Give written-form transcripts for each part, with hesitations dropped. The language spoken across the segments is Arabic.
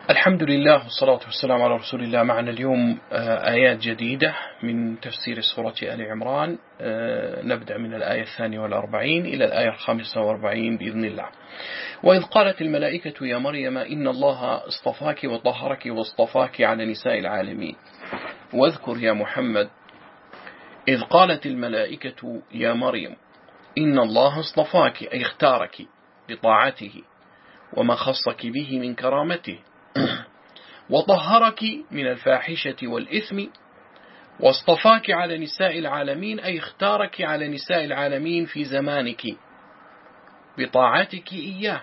الحمد لله والصلاة والسلام على رسول الله. معنا اليوم آيات جديدة من تفسير سورة آل عمران. نبدأ من الآية 42 إلى الآية 45 بإذن الله. وإذ قالت الملائكة يا مريم إن الله اصطفاك وطهرك واصطفاك على نساء العالمين. واذكر يا محمد إذ قالت الملائكة يا مريم إن الله اصطفاك أي اختارك بطاعته وما خصك به من كرامته، وطهرك من الفاحشة والإثم، واصطفاك على نساء العالمين أي اختارك على نساء العالمين في زمانك بطاعتك إياه،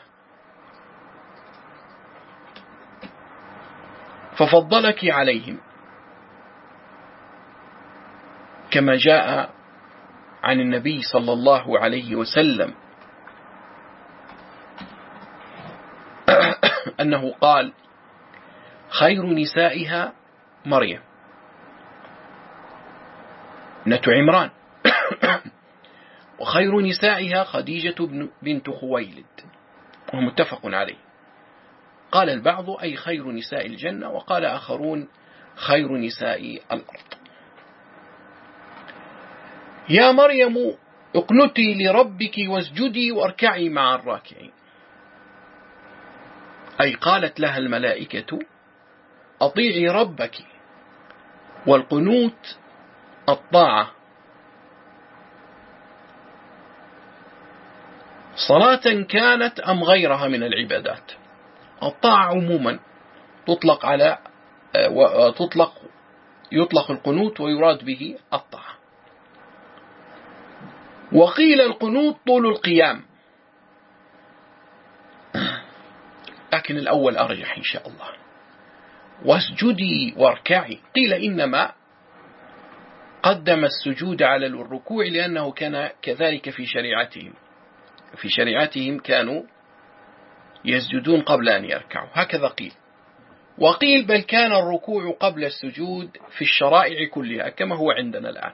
ففضلك عليهم كما جاء عن النبي صلى الله عليه وسلم أنه قال خير نسائها مريم ابنة عمران وخير نسائها خديجة بنت خويلد، وهو متفق عليه. قال البعض أي خير نساء الجنة، وقال آخرون خير نساء الأرض. يا مريم اقنتي لربك واسجدي واركعي مع الراكعين، أي قالت لها الملائكة أطيعي ربك، والقنوت الطاعة صلاة كانت أم غيرها من العبادات. الطاعة عموما يطلق القنوت ويراد به الطاعة. وقيل القنوت طول القيام، لكن الأول أرجح إن شاء الله. واسجدي واركعي، قيل إنما قدم السجود على الركوع لأنه كان كذلك في شريعتهم كانوا يسجدون قبل أن يركعوا، هكذا قيل. وقيل بل كان الركوع قبل السجود في الشرائع كلها كما هو عندنا الآن،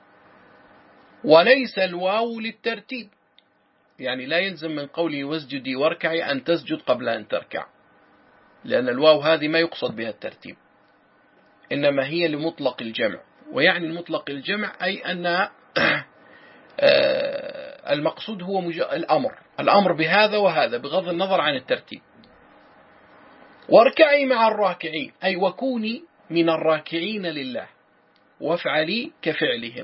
وليس الواو للترتيب، يعني لا يلزم من قوله واسجدي واركعي أن تسجد قبل أن تركع، لأن الواو هذه ما يقصد بها الترتيب، إنما هي لمطلق الجمع. ويعني المطلق الجمع أي أن المقصود هو الأمر بهذا وهذا بغض النظر عن الترتيب. واركعي مع الراكعين، أي وكوني من الراكعين لله وافعلي كفعلهم.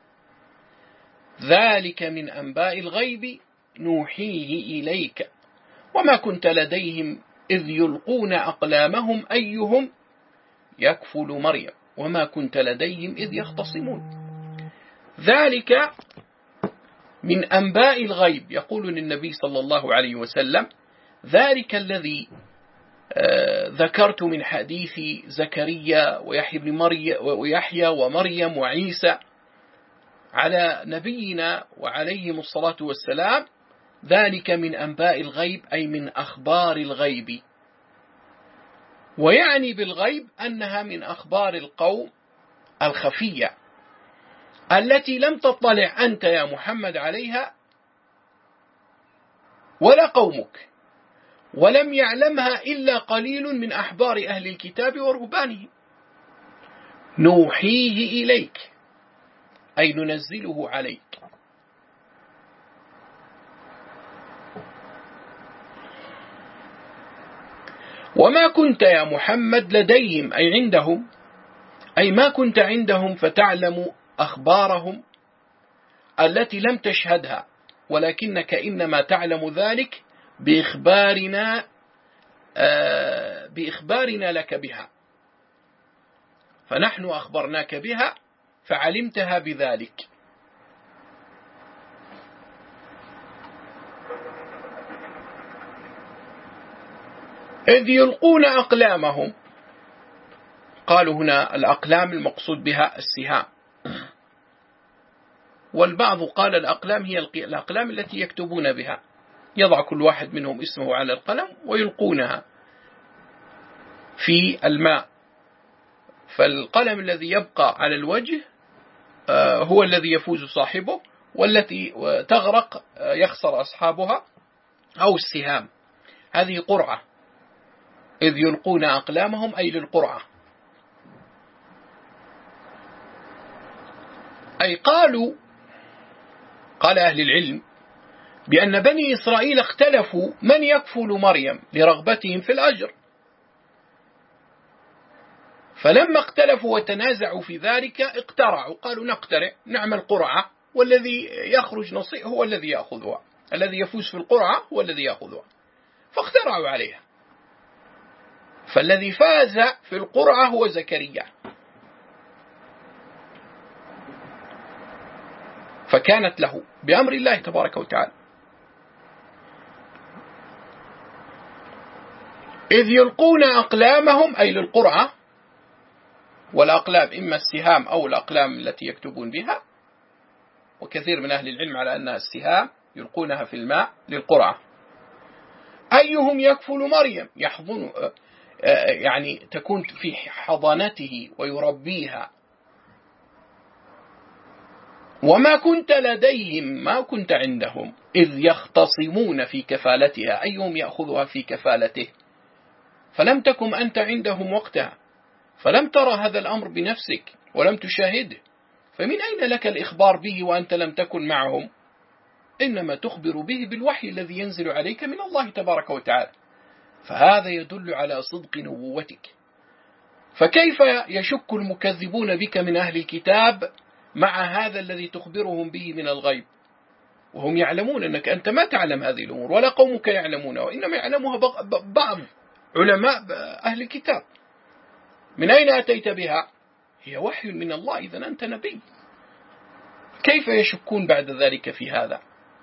ذلك من أنباء الغيب نوحيه إليك وما كنت لديهم إذ يلقون أقلامهم أيهم يكفل مريم وما كنت لديهم إذ يختصمون. ذلك من أنباء الغيب، يقول للنبي صلى الله عليه وسلم ذلك الذي ذكرت من حديث زكريا ويحيى ومريم وعيسى على نبينا وعليهم الصلاة والسلام، ذلك من أنباء الغيب أي من أخبار الغيب. ويعني بالغيب أنها من أخبار القوم الخفية التي لم تطلع أنت يا محمد عليها ولا قومك، ولم يعلمها إلا قليل من أحبار أهل الكتاب ورهبانهم. نوحيه إليك أي ننزله عليك. وما كنت يا محمد لديهم أي عندهم، أي ما كنت عندهم فتعلم أخبارهم التي لم تشهدها، ولكنك إنما تعلم ذلك بإخبارنا لك بها، فنحن أخبرناك بها فعلمتها بذلك. إذ يلقون أقلامهم، قالوا هنا الأقلام المقصود بها السهام، والبعض قال الأقلام هي الأقلام التي يكتبون بها، يضع كل واحد منهم اسمه على القلم ويلقونها في الماء، فالقلم الذي يبقى على الوجه هو الذي يفوز صاحبه، والتي تغرق يخسر أصحابها، أو السهام هذه قرعة إذ يلقون أقلامهم أي للقرعة، أي قال أهل العلم بأن بني إسرائيل اختلفوا من يكفل مريم لرغبتهم في الأجر، فلما اختلفوا وتنازعوا في ذلك اقترعوا، قالوا نقترع نعمل قرعة، والذي يخرج نصيب هو الذي يأخذها، الذي يفوز في القرعة هو الذي يأخذها، فاخترعوا عليها. فالذي فاز في القرعة هو زكريا، فكانت له بأمر الله تبارك وتعالى. إذ يلقون أقلامهم أي للقرعة، والأقلام إما السهام أو الأقلام التي يكتبون بها، وكثير من أهل العلم على أنها السهام يلقونها في الماء للقرعة. أيهم يكفل مريم، يحضن يعني تكون في حضانته ويربيها. وما كنت لديهم، ما كنت عندهم، إذ يختصمون في كفالتها، أيهم يأخذها في كفالته، فلم تكن أنت عندهم وقتها، فلم ترى هذا الأمر بنفسك ولم تشاهده، فمن أين لك الإخبار به وأنت لم تكن معهم؟ إنما تخبر به بالوحي الذي ينزل عليك من الله تبارك وتعالى، فهذا يدل على صدق نبوتك. فكيف يشك المكذبون بك من أهل الكتاب مع هذا الذي تخبرهم به من الغيب، وهم يعلمون أنك أنت ما تعلم هذه الأمور ولا قومك يعلمونها، وإنما يعلمها بعض علماء أهل الكتاب. من أين أتيت بها؟ هي وحي من الله، إذن أنت نبي. كيف يشكون بعد ذلك في هذا؟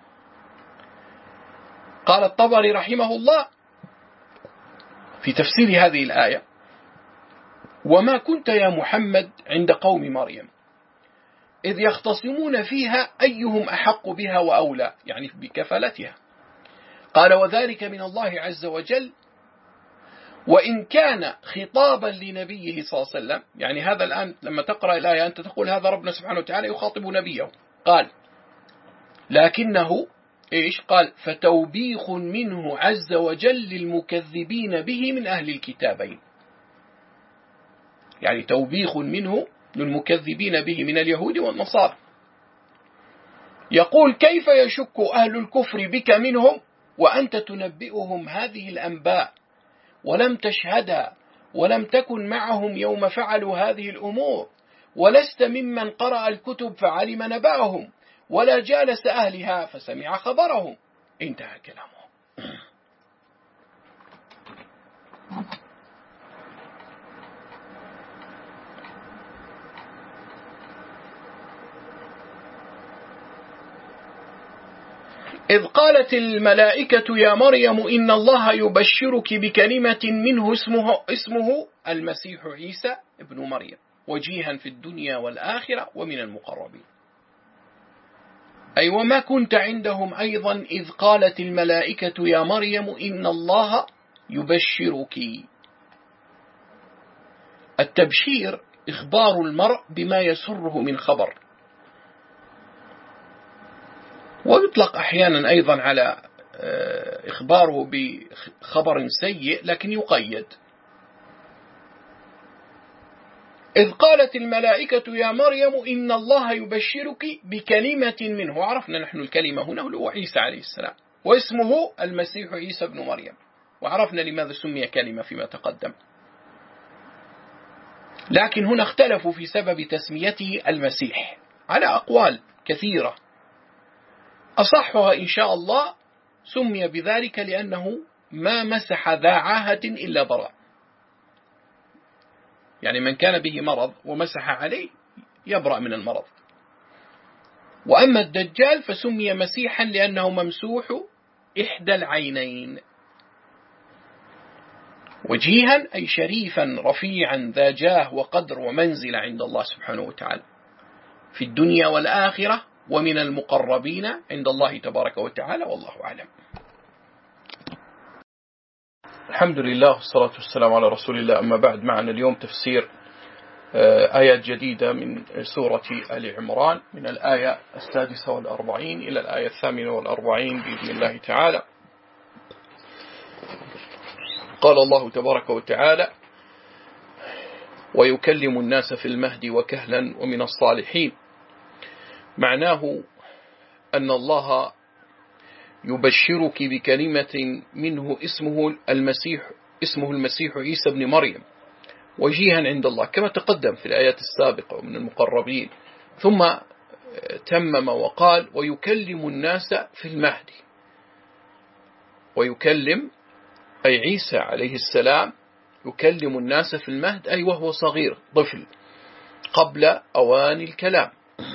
قال الطبري رحمه الله في تفسير هذه الآية: وما كنت يا محمد عند قوم مريم إذ يختصمون فيها أيهم أحق بها وأولى، يعني بكفالتها. قال: وذلك من الله عز وجل، وإن كان خطابا لنبيه صلى الله عليه وسلم، يعني هذا الآن لما تقرأ الآية أنت تقول هذا ربنا سبحانه وتعالى يخاطب نبيه. قال: لكنه إيش؟ قال: فتوبيخ منه عز وجل للمكذبين به من أهل الكتابين، يعني توبيخ منه للمكذبين به من اليهود والنصارى. يقول: كيف يشك أهل الكفر بك منهم وأنت تنبئهم هذه الأنباء ولم تشهدها ولم تكن معهم يوم فعلوا هذه الأمور، ولست ممن قرأ الكتب فعلم نبأهم ولا جالس أهلها فسمع خبرهم. انتهى كلامه. إذ قالت الملائكة يا مريم إن الله يبشرك بكلمة منه اسمه المسيح عيسى ابن مريم وجيها في الدنيا والآخرة ومن المقربين. أي وما كنت عندهم أيضا إذ قالت الملائكة يا مريم إن الله يبشرك. التبشير إخبار المرء بما يسره من خبر، ويطلق أحيانا أيضا على إخباره بخبر سيء لكن يقيد. إذ قالت الملائكة يا مريم إن الله يبشرك بكلمة منه، عرفنا نحن الكلمة هنا هو عيسى عليه السلام، واسمه المسيح عيسى بن مريم، وعرفنا لماذا سمي كلمة فيما تقدم. لكن هنا اختلفوا في سبب تسميته المسيح على أقوال كثيرة، أصحها إن شاء الله سمي بذلك لأنه ما مسح ذا عاهة إلا برأ، يعني من كان به مرض ومسح عليه يبرأ من المرض. وأما الدجال فسمي مسيحا لأنه ممسوح إحدى العينين. وجيها أي شريفا رفيعا ذا جاه وقدر ومنزل عند الله سبحانه وتعالى في الدنيا والآخرة ومن المقربين عند الله تبارك وتعالى، والله أعلم. الحمد لله والصلاة والسلام على رسول الله. أما بعد، معنا اليوم تفسير آيات جديدة من سورة آل عمران من الآية 46 إلى الآية 48 بإذن الله تعالى. قال الله تبارك وتعالى: ويكلم الناس في المهد وكهلا ومن الصالحين. معناه أن الله يبشرك بكلمة منه اسمه المسيح عيسى بن مريم، وجيها عند الله كما تقدم في الآيات السابقة ومن المقربين. ثم تمم وقال: ويكلم الناس في المهد. ويكلم أي عيسى عليه السلام يكلم الناس في المهد، أي وهو صغير طفل قبل أوان الكلام.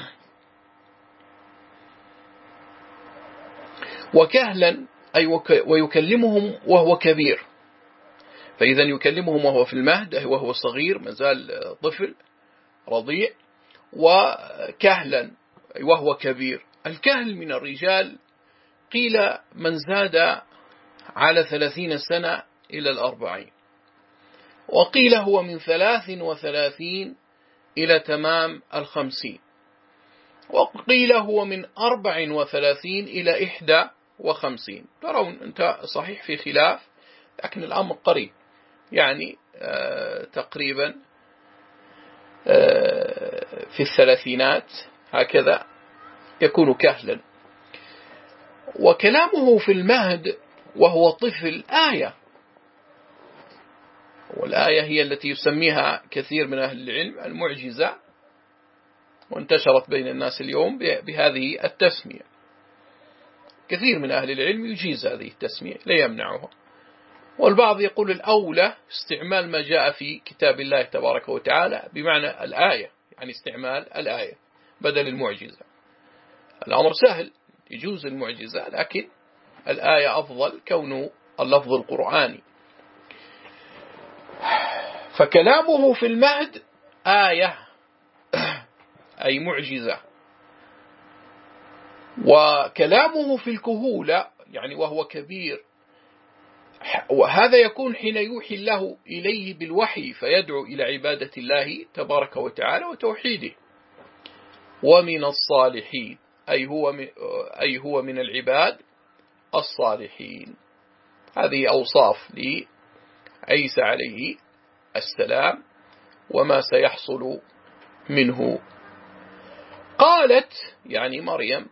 وكهلا أي ويكلمهم وهو كبير، فإذا يكلمهم وهو في المهد أي وهو صغير مازال طفل رضيع. وكهلا أي وهو كبير. الكهل من الرجال قيل من زاد على 30 سنة إلى 40، وقيل هو من 33 إلى تمام 50، وقيل هو من 34 إلى 51. ترون أنت صحيح في خلاف، لكن الأمر قريب، يعني تقريبا في 30 هكذا يكون كهلا. وكلامه في المهد وهو طفل آية، والآية هي التي يسميها كثير من أهل العلم المعجزة، وانتشرت بين الناس اليوم بهذه التسمية. كثير من أهل العلم يجيز هذه التسمية لا يمنعها، والبعض يقول الأولى استعمال ما جاء في كتاب الله تبارك وتعالى بمعنى الآية، يعني استعمال الآية بدل المعجزة. الأمر سهل، يجوز المعجزة، لكن الآية أفضل كونه اللفظ القرآني. فكلامه في المهد آية أي معجزة، وكلامه في الكهولة يعني وهو كبير، وهذا يكون حين يوحي الله إليه بالوحي فيدعو إلى عبادة الله تبارك وتعالى وتوحيده. ومن الصالحين أي هو من العباد الصالحين. هذه أوصاف لعيسى عليه السلام وما سيحصل منه. قالت يعني مريم: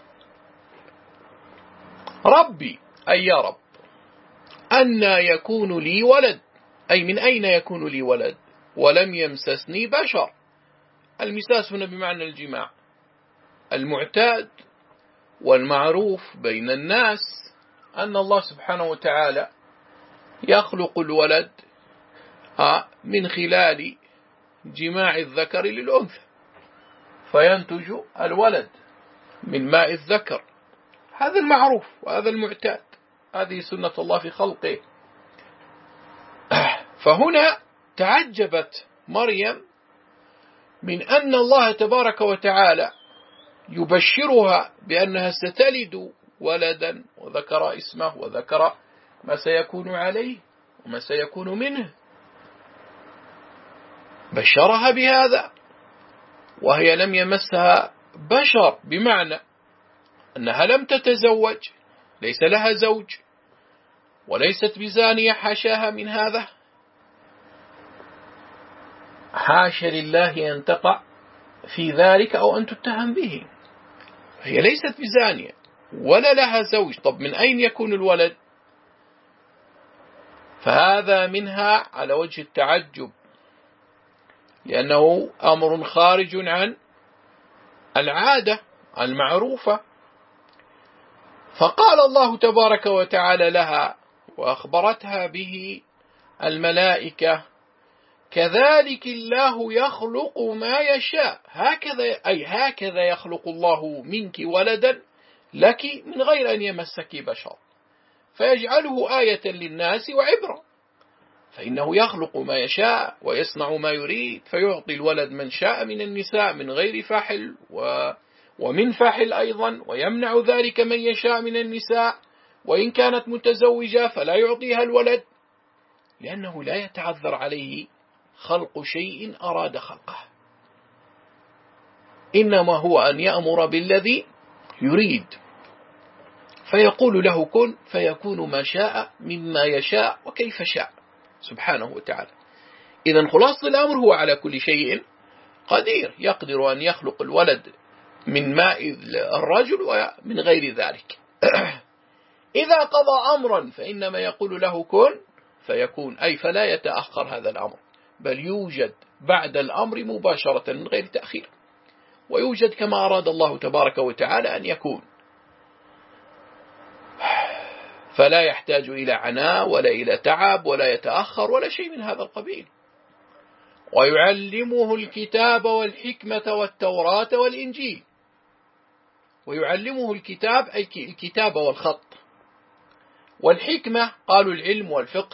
ربي أي يا رب، أن يكون لي ولد، أي من أين يكون لي ولد، ولم يمسسني بشر. المساس هنا بمعنى الجماع المعتاد والمعروف بين الناس، أن الله سبحانه وتعالى يخلق الولد من خلال جماع الذكر للأنثى، فينتج الولد من ماء الذكر. هذا المعروف وهذا المعتاد، هذه سنة الله في خلقه. فهنا تعجبت مريم من أن الله تبارك وتعالى يبشرها بأنها ستلد ولدا، وذكر اسمه وذكر ما سيكون عليه وما سيكون منه. بشرها بهذا وهي لم يمسها بشر، بمعنى أنها لم تتزوج، ليس لها زوج، وليست بزانية، حاشاها من هذا، حاشا لله أن تقع في ذلك أو أن تتهم به. هي ليست بزانية ولا لها زوج، طب من أين يكون الولد؟ فهذا منها على وجه التعجب، لأنه أمر خارج عن العادة المعروفة. فقال الله تبارك وتعالى لها وأخبرتها به الملائكة: كذلك الله يخلق ما يشاء. هكذا يخلق الله منك ولدا لك من غير أن يمسك بشر، فيجعله آية للناس وعبرة. فإنه يخلق ما يشاء ويصنع ما يريد، فيعطي الولد من شاء من النساء من غير فاحل ومن فاحل أيضا، ويمنع ذلك من يشاء من النساء، وإن كانت متزوجة فلا يعطيها الولد، لأنه لا يتعذر عليه خلق شيء أراد خلقه، إنما هو أن يأمر بالذي يريد. فيقول له كن فيكون ما شاء مما يشاء وكيف شاء سبحانه وتعالى. إذن خلاصة الأمر هو على كل شيء قدير، يقدر أن يخلق الولد من ماء الرجل ومن غير ذلك. إذا قضى أمرا فإنما يقول له كن فيكون، أي فلا يتأخر هذا الأمر، بل يوجد بعد الأمر مباشرة من غير تأخير، ويوجد كما أراد الله تبارك وتعالى أن يكون، فلا يحتاج إلى عناء ولا إلى تعب ولا يتأخر ولا شيء من هذا القبيل. ويعلمه الكتاب والحكمة والتوراة والإنجيل. ويعلمه الكتاب أي الكتاب والخط، والحكمة قالوا العلم والفقه،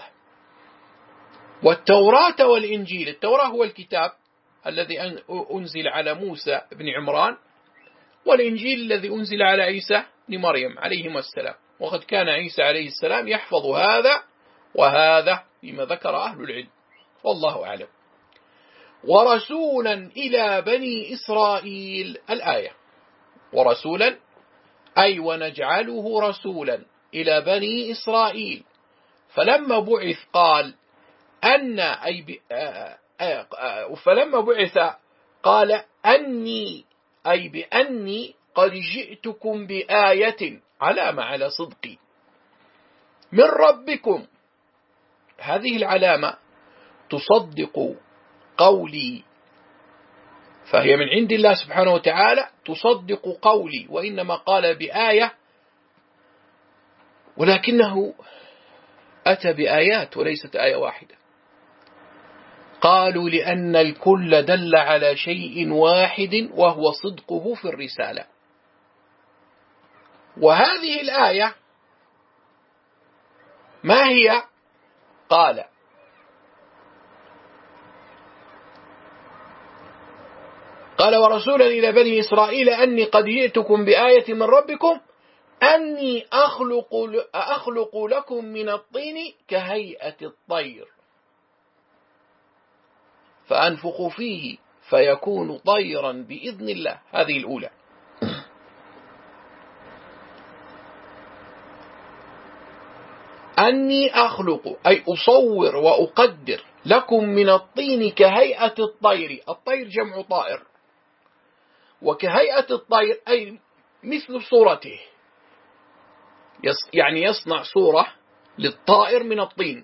والتوراة والإنجيل. التوراة هو الكتاب الذي أنزل على موسى بن عمران، والإنجيل الذي أنزل على عيسى بن مريم عليهما السلام. وقد كان عيسى عليه السلام يحفظ هذا وهذا بما ذكر أهل العلم، والله أعلم. ورسولا إلى بني إسرائيل. الآية ورسولا أي ونجعله رسولا إلى بني إسرائيل. فلما بعث قال أن أي فلما بعث قال أني أي بأني قد جئتكم بآية علامة على صدقي من ربكم. هذه العلامة تصدق قولي، فهي من عند الله سبحانه وتعالى تصدق قولي، وإنما قال بآية ولكنه أتى بآيات وليست آية واحدة. قالوا لأن الكل دل على شيء واحد وهو صدقه في الرسالة. وهذه الآية ما هي؟ قال ورسولا إلى بني إسرائيل أني قد جئتكم بآية من ربكم أني أخلق لكم من الطين كهيئة الطير فأنفخ فيه فيكون طيرا بإذن الله. هذه الأولى. أني أخلق أي أصور وأقدر لكم من الطين كهيئة الطير. الطير جمع طائر، وكهيئة الطير أي مثل صورته، يعني يصنع صورة للطائر من الطين.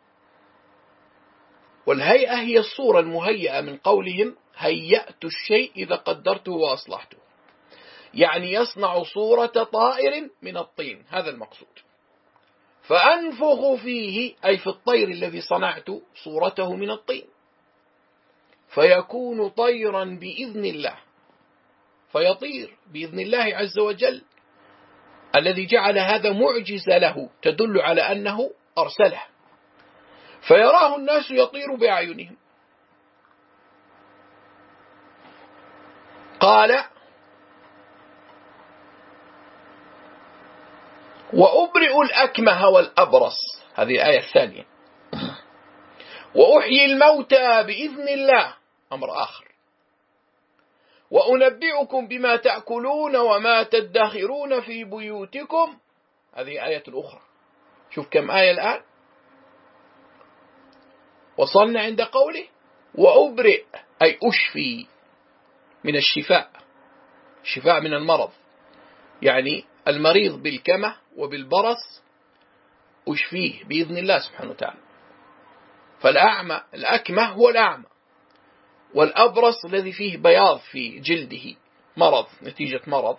والهيئة هي الصورة المهيئة، من قولهم هيأت الشيء إذا قدرته وأصلحته، يعني يصنع صورة طائر من الطين، هذا المقصود. فأنفخ فيه أي في الطير الذي صنعت صورته من الطين فيكون طيرا بإذن الله، فيطير بإذن الله عز وجل الذي جعل هذا معجزة له تدل على أنه أرسله، فيراه الناس يطير بأعينهم. قال وأبرئ الأكمه والأبرص. هذه الآية الثانية. وأحيي الموتى بإذن الله، أمر آخر. وأنبئكم بما تأكلون وما تدخرون في بيوتكم. هذه آية أخرى. شوف كم آية الآن. وصلنا عند قوله وأبرئ أي أشفي من الشفاء، شفاء من المرض، يعني المريض بالكمه وبالبرص أشفيه بإذن الله سبحانه وتعالى. فالأعمى الأكمه هو الأعمى، والأبرص الذي فيه بياض في جلده، مرض نتيجة مرض.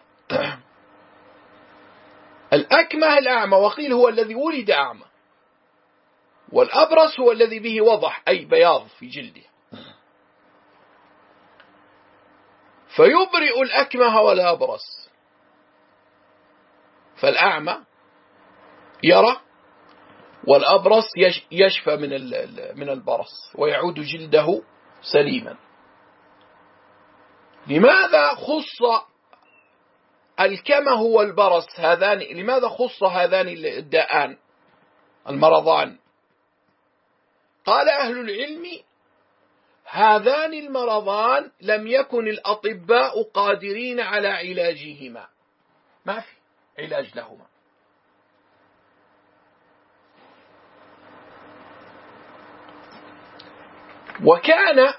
الأكمه الأعمى، وقيل هو الذي ولد أعمى، والأبرص هو الذي به وضح أي بياض في جلده. فيبرئ الأكمه والأبرص. فالأعمى يرى، والأبرص يشفى من البرص ويعود جلده سليما. لماذا خص الكمه والبرص هذان؟ لماذا خص هذان الداءان المرضان؟ قال أهل العلم هذان المرضان لم يكن الأطباء قادرين على علاجهما، ما في علاج لهما، وكان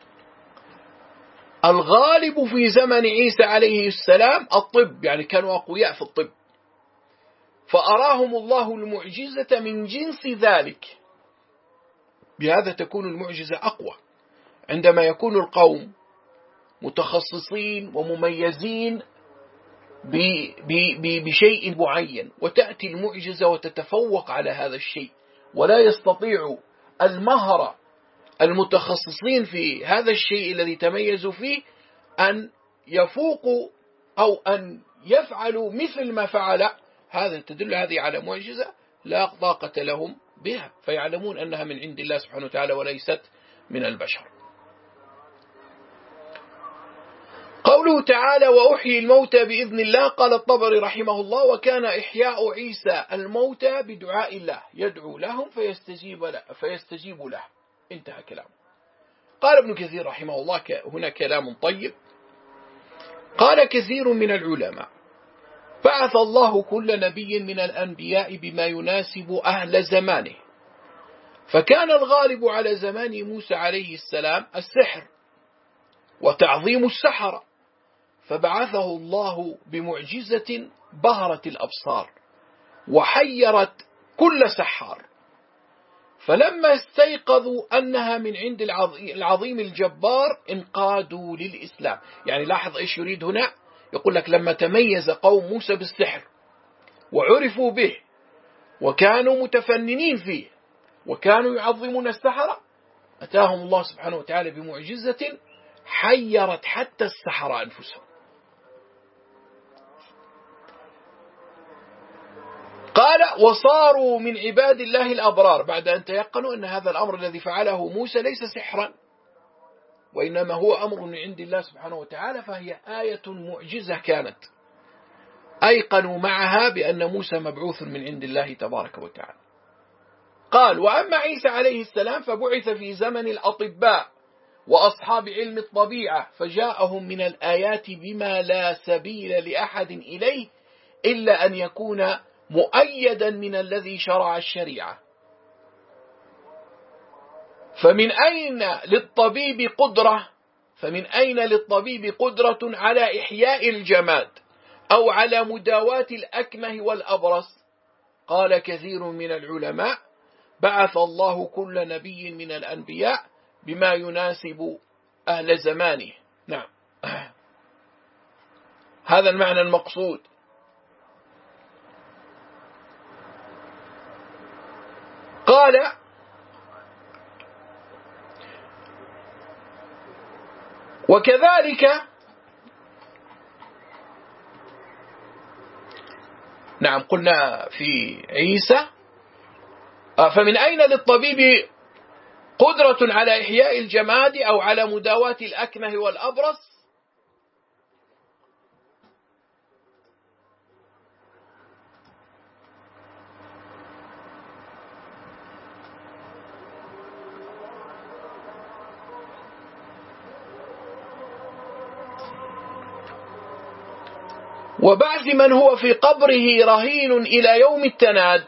الغالب في زمن عيسى عليه السلام الطب، يعني كانوا أقوياء في الطب، فأراهم الله المعجزة من جنس ذلك. بهذا تكون المعجزة أقوى، عندما يكون القوم متخصصين ومميزين بشيء معين، وتأتي المعجزة وتتفوق على هذا الشيء، ولا يستطيع المهرة المتخصصين في هذا الشيء الذي تميزوا فيه أن يفوقوا أو أن يفعلوا مثل ما فعل. هذا تدل هذه على معجزة لا طاقة لهم بها، فيعلمون أنها من عند الله سبحانه وتعالى وليست من البشر. قوله تعالى وأحيي الموتى بإذن الله، قال الطبري رحمه الله وكان إحياء عيسى الموتى بدعاء الله، يدعو لهم فيستجيب له. انتهى كلامه. قال ابن كثير رحمه الله هنا كلام طيب، قال كثير من العلماء بعث الله كل نبي من الأنبياء بما يناسب أهل زمانه، فكان الغالب على زمان موسى عليه السلام السحر وتعظيم السحرة، فبعثه الله بمعجزة بهرت الأبصار وحيرت كل سحار، فلما استيقظوا أنها من عند العظيم الجبار انقادوا للإسلام. يعني لاحظ إيش يريد هنا، يقول لك لما تميز قوم موسى بالسحر وعرفوا به وكانوا متفننين فيه وكانوا يعظمون السحرة، أتاهم الله سبحانه وتعالى بمعجزة حيرت حتى السحرة أنفسهم. قال وصاروا من عباد الله الأبرار، بعد أن تيقنوا أن هذا الأمر الذي فعله موسى ليس سحرا وإنما هو أمر من عند الله سبحانه وتعالى، فهي آية معجزة كانت، أيقنوا معها بأن موسى مبعوث من عند الله تبارك وتعالى. قال وأما عيسى عليه السلام فبعث في زمن الأطباء وأصحاب علم الطبيعة، فجاءهم من الآيات بما لا سبيل لأحد إليه إلا أن يكون مؤيدا من الذي شرع الشريعة. فمن أين للطبيب قدرة على إحياء الجماد أو على مداواة الأكمه والأبرص؟ قال كثير من العلماء بعث الله كل نبي من الأنبياء بما يناسب أهل زمانه. نعم، هذا المعنى المقصود. قال وكذلك، نعم قلنا في عيسى فمن أين للطبيب قدرة على إحياء الجماد أو على مداواة الأكمه والأبرص؟ وبعث من هو في قبره رهين إلى يوم التناد.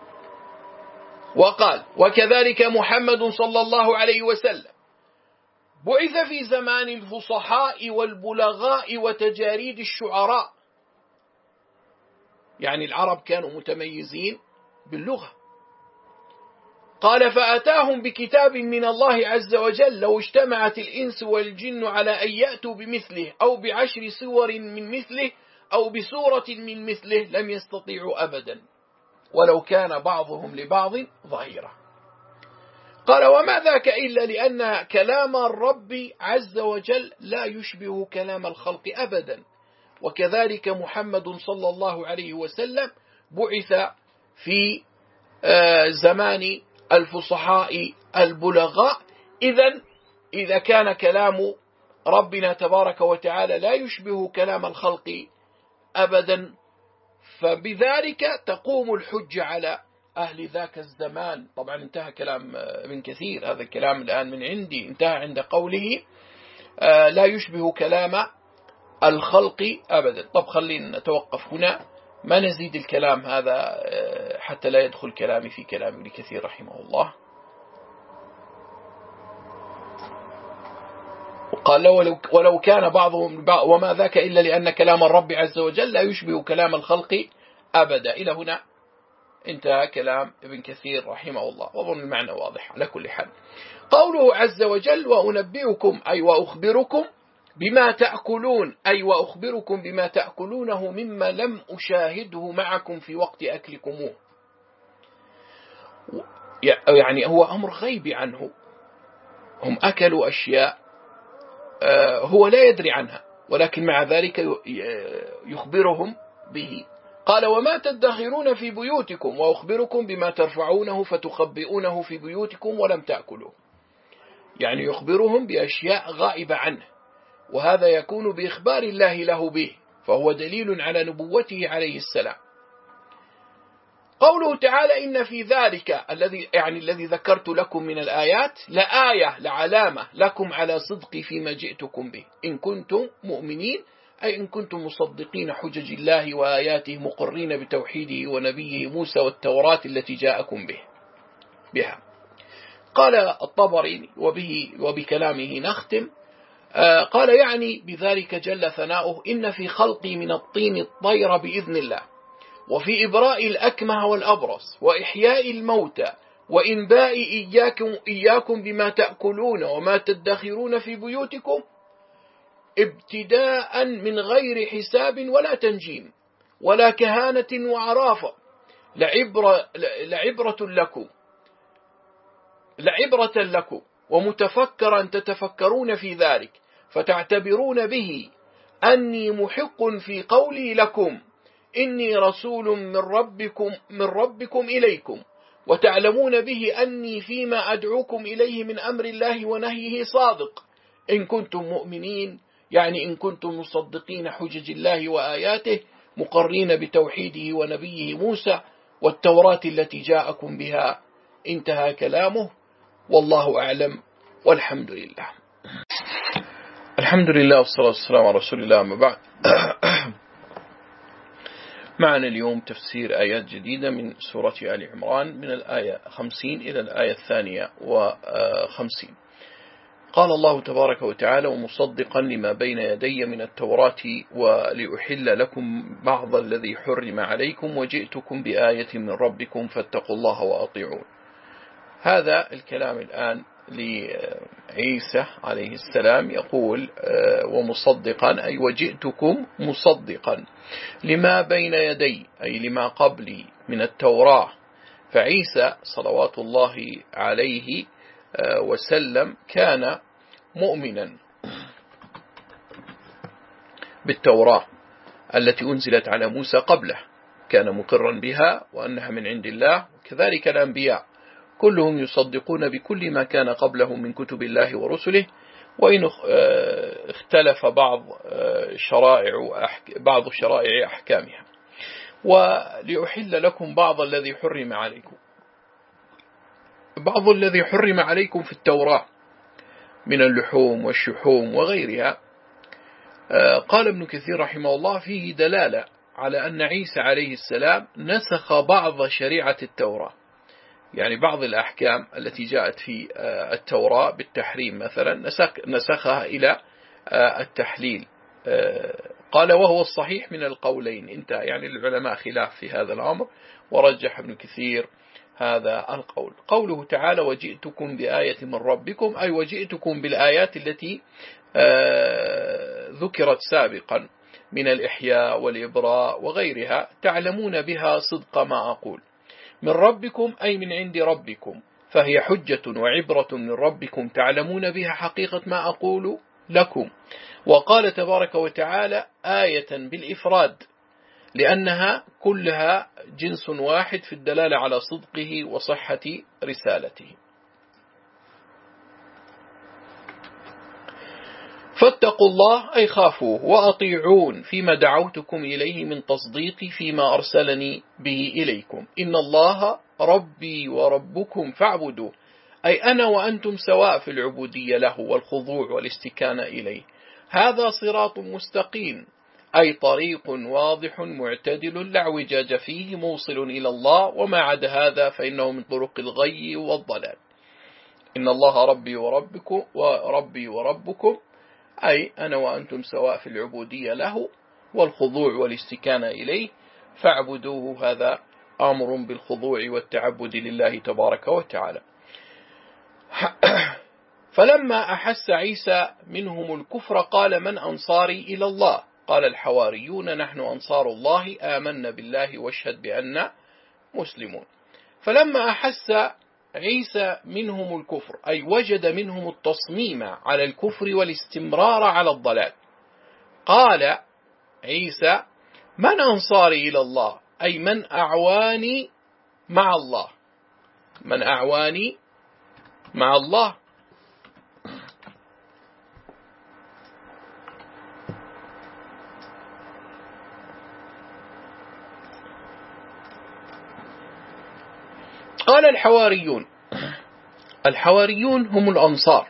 وقال وكذلك محمد صلى الله عليه وسلم بعث في زمان الفصحاء والبلغاء وتجاريد الشعراء، يعني العرب كانوا متميزين باللغة. قال فأتاهم بكتاب من الله عز وجل لو اجتمعت الإنس والجن على أن يأتوا بمثله أو بعشر صور من مثله أو بسورة من مثله لم يستطيعوا أبدا ولو كان بعضهم لبعض ظهيرا. قال وما ذاك إلا لأن كلام الرب عز وجل لا يشبه كلام الخلق أبدا، وكذلك محمد صلى الله عليه وسلم بعث في زمان الفصحاء البلغاء. إذا كان كلام ربنا تبارك وتعالى لا يشبه كلام الخلق أبدا، فبذلك تقوم الحجة على أهل ذاك الزمان. طبعا انتهى كلام ابن كثير، هذا الكلام الآن من عندي، انتهى عند قوله لا يشبه كلام الخلق أبدا. طب خلينا نتوقف هنا، ما نزيد الكلام هذا حتى لا يدخل كلامي في كلام ابن كثير رحمه الله. قال ولو كان بعضهم وما ذاك إلا لأن كلام الرب عز وجل لا يشبه كلام الخلق أبدا. إلى هنا انتهى كلام ابن كثير رحمه الله، وظن المعنى واضح على كل حال. قوله عز وجل وأنبئكم أي وأخبركم بما تأكلون، أي وأخبركم بما تأكلونه مما لم أشاهده معكم في وقت أكلكموه، يعني هو أمر غيبي عنه، هم أكلوا أشياء هو لا يدري عنها، ولكن مع ذلك يخبرهم به. قال وما تدخرون في بيوتكم وأخبركم بما ترفعونه فتخبئونه في بيوتكم ولم تأكلوه، يعني يخبرهم بأشياء غائبة عنه، وهذا يكون بإخبار الله له به، فهو دليل على نبوته عليه السلام. قوله تعالى إن في ذلك الذي ذكرت لكم من الآيات لآية لعلامة لكم على صدقي فيما جئتكم به إن كنتم مؤمنين، أي إن كنتم مصدقين حجج الله وآياته مقرين بتوحيده ونبيه موسى والتوراة التي جاءكم بها. قال الطبري وبكلامه نختم، قال يعني بذلك جل ثناؤه إن في خلقي من الطين الطير بإذن الله، وفي إبراء الأكمه والأبرص وإحياء الموتى وإنباء إياكم بما تأكلون وما تدخرون في بيوتكم ابتداء من غير حساب ولا تنجيم ولا كهانة وعرافة لعبرة لكم ومتفكرا تتفكرون في ذلك فتعتبرون به أني محق في قولي لكم إني رسول من ربكم إليكم، وتعلمون به أني فيما أدعوكم إليه من أمر الله ونهيه صادق إن كنتم مؤمنين، يعني إن كنتم مصدقين حجج الله وآياته مقرين بتوحيده ونبيه موسى والتوراة التي جاءكم بها. انتهى كلامه، والله أعلم، والحمد لله. الحمد لله والصلاة والسلام على رسول الله، أما بعد. معنا اليوم تفسير آيات جديدة من سورة آل عمران من الآية 50 إلى الآية 52. قال الله تبارك وتعالى ومصدقا لما بين يدي من التوراة ولأحل لكم بعض الذي حرم عليكم وجئتكم بآية من ربكم فاتقوا الله وأطيعون. هذا الكلام الآن لعيسى عليه السلام، يقول ومصدقا أي وجئتكم مصدقا لما بين يدي أي لما قبلي من التوراة. فعيسى صلوات الله عليه وسلم كان مؤمنا بالتوراة التي أنزلت على موسى قبله، كان مقرا بها وأنها من عند الله. كذلك الأنبياء كلهم يصدقون بكل ما كان قبلهم من كتب الله ورسله، وإن اختلف بعض شرائع أحكامها. ولأحل لكم بعض الذي حرم عليكم، بعض الذي حرم عليكم في التوراة من اللحوم والشحوم وغيرها. قال ابن كثير رحمه الله فيه دلالة على أن عيسى عليه السلام نسخ بعض شريعة التوراة، يعني بعض الأحكام التي جاءت في التوراة بالتحريم مثلا نسخها إلى التحليل. قال وهو الصحيح من القولين. انتهى، يعني العلماء خلاف في هذا الأمر، ورجح ابن كثير هذا القول. قوله تعالى وجئتكم بآية من ربكم أي وجئتكم بالآيات التي ذكرت سابقا من الإحياء والإبراء وغيرها تعلمون بها صدق ما أقول. من ربكم أي من عند ربكم، فهي حجة وعبرة من ربكم تعلمون بها حقيقة ما أقول لكم. وقال تبارك وتعالى آية بالإفراد لأنها كلها جنس واحد في الدلالة على صدقه وصحة رسالته. فاتقوا الله أي خافوه وأطيعون فيما دعوتكم إليه من تصديقي فيما أرسلني به إليكم. إن الله ربي وربكم فاعبدوه أي أنا وأنتم سواء في العبودية له والخضوع والاستكانة إليه. هذا صراط مستقيم أي طريق واضح معتدل لا اعوجاج فيه موصل إلى الله، وما عدا هذا فإنه من طرق الغي والضلال. إن الله ربي وربكم أي أنا وأنتم سواء في العبودية له والخضوع والاستكانة إليه، فاعبدوه. هذا أمر بالخضوع والتعبد لله تبارك وتعالى. فلما أحس عيسى منهم الكفر قال من أنصاري إلى الله؟ قال الحواريون نحن أنصار الله آمنا بالله واشهد بأننا مسلمون. فلما أحس عيسى منهم الكفر أي وجد منهم التصميم على الكفر والاستمرار على الضلال، قال عيسى من أنصاري إلى الله؟ أي من أعواني مع الله، من أعواني مع الله. قال الحواريون هم الأنصار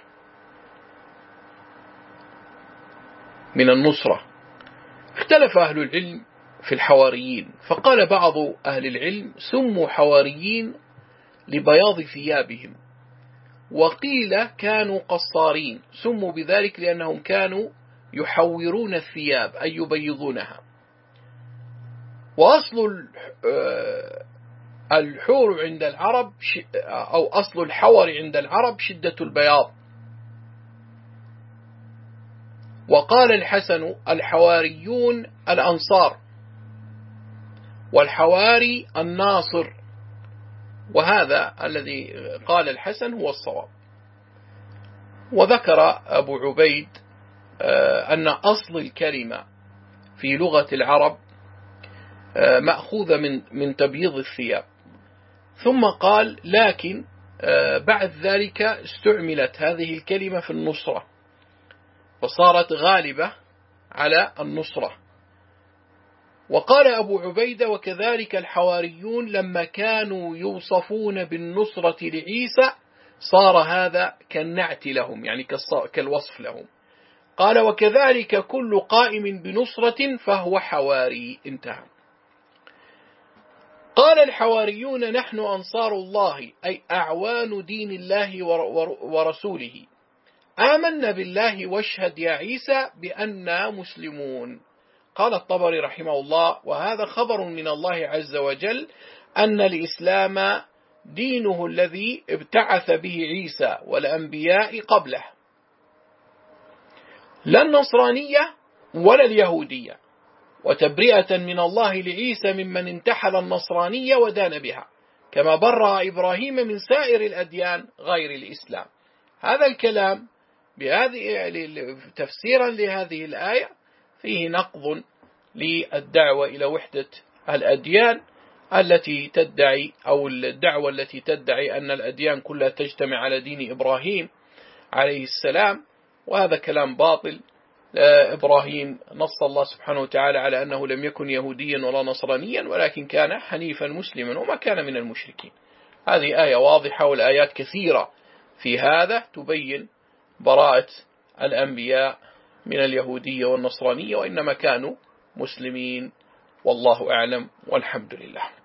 من النصرة. اختلف أهل العلم في الحواريين، فقال بعض أهل العلم سموا حواريين لبياض ثيابهم، وقيل كانوا قصارين، سموا بذلك لأنهم كانوا يحورون الثياب أي يبيضونها. وأصل الحور عند العرب أو أصل الحور عند العرب شدة البياض. وقال الحسن الحواريون الأنصار، والحواري الناصر، وهذا الذي قال الحسن هو الصواب. وذكر أبو عبيد أن أصل الكلمة في لغة العرب مأخوذة من تبييض الثياب، ثم قال لكن بعد ذلك استعملت هذه الكلمة في النصرة وصارت غالبة على النصرة. وقال أبو عبيدة وكذلك الحواريون لما كانوا يوصفون بالنصرة لعيسى صار هذا كالنعت لهم، يعني كالوصف لهم. قال وكذلك كل قائم بنصرة فهو حواري. انتهى. قال الحواريون نحن أنصار الله أي أعوان دين الله ورسوله، آمنا بالله واشهد يا عيسى بأننا مسلمون. قال الطبري رحمه الله وهذا خبر من الله عز وجل أن الإسلام دينه الذي ابتعث به عيسى والأنبياء قبله، لا النصرانية ولا اليهودية، وتبرئة من الله لعيسى ممن انتحل النصرانية ودان بها، كما برأ إبراهيم من سائر الأديان غير الإسلام. هذا الكلام تفسيرا لهذه الآية فيه نقض للدعوة إلى وحدة الأديان التي تدعي، أو الدعوة التي تدعي أن الأديان كلها تجتمع على دين إبراهيم عليه السلام، وهذا كلام باطل. إبراهيم نص الله سبحانه وتعالى على أنه لم يكن يهوديا ولا نصرانيا ولكن كان حنيفا مسلما وما كان من المشركين. هذه آية واضحة، والآيات كثيرة في هذا تبين براءة الأنبياء من اليهودية والنصرانية، وإنما كانوا مسلمين. والله أعلم والحمد لله.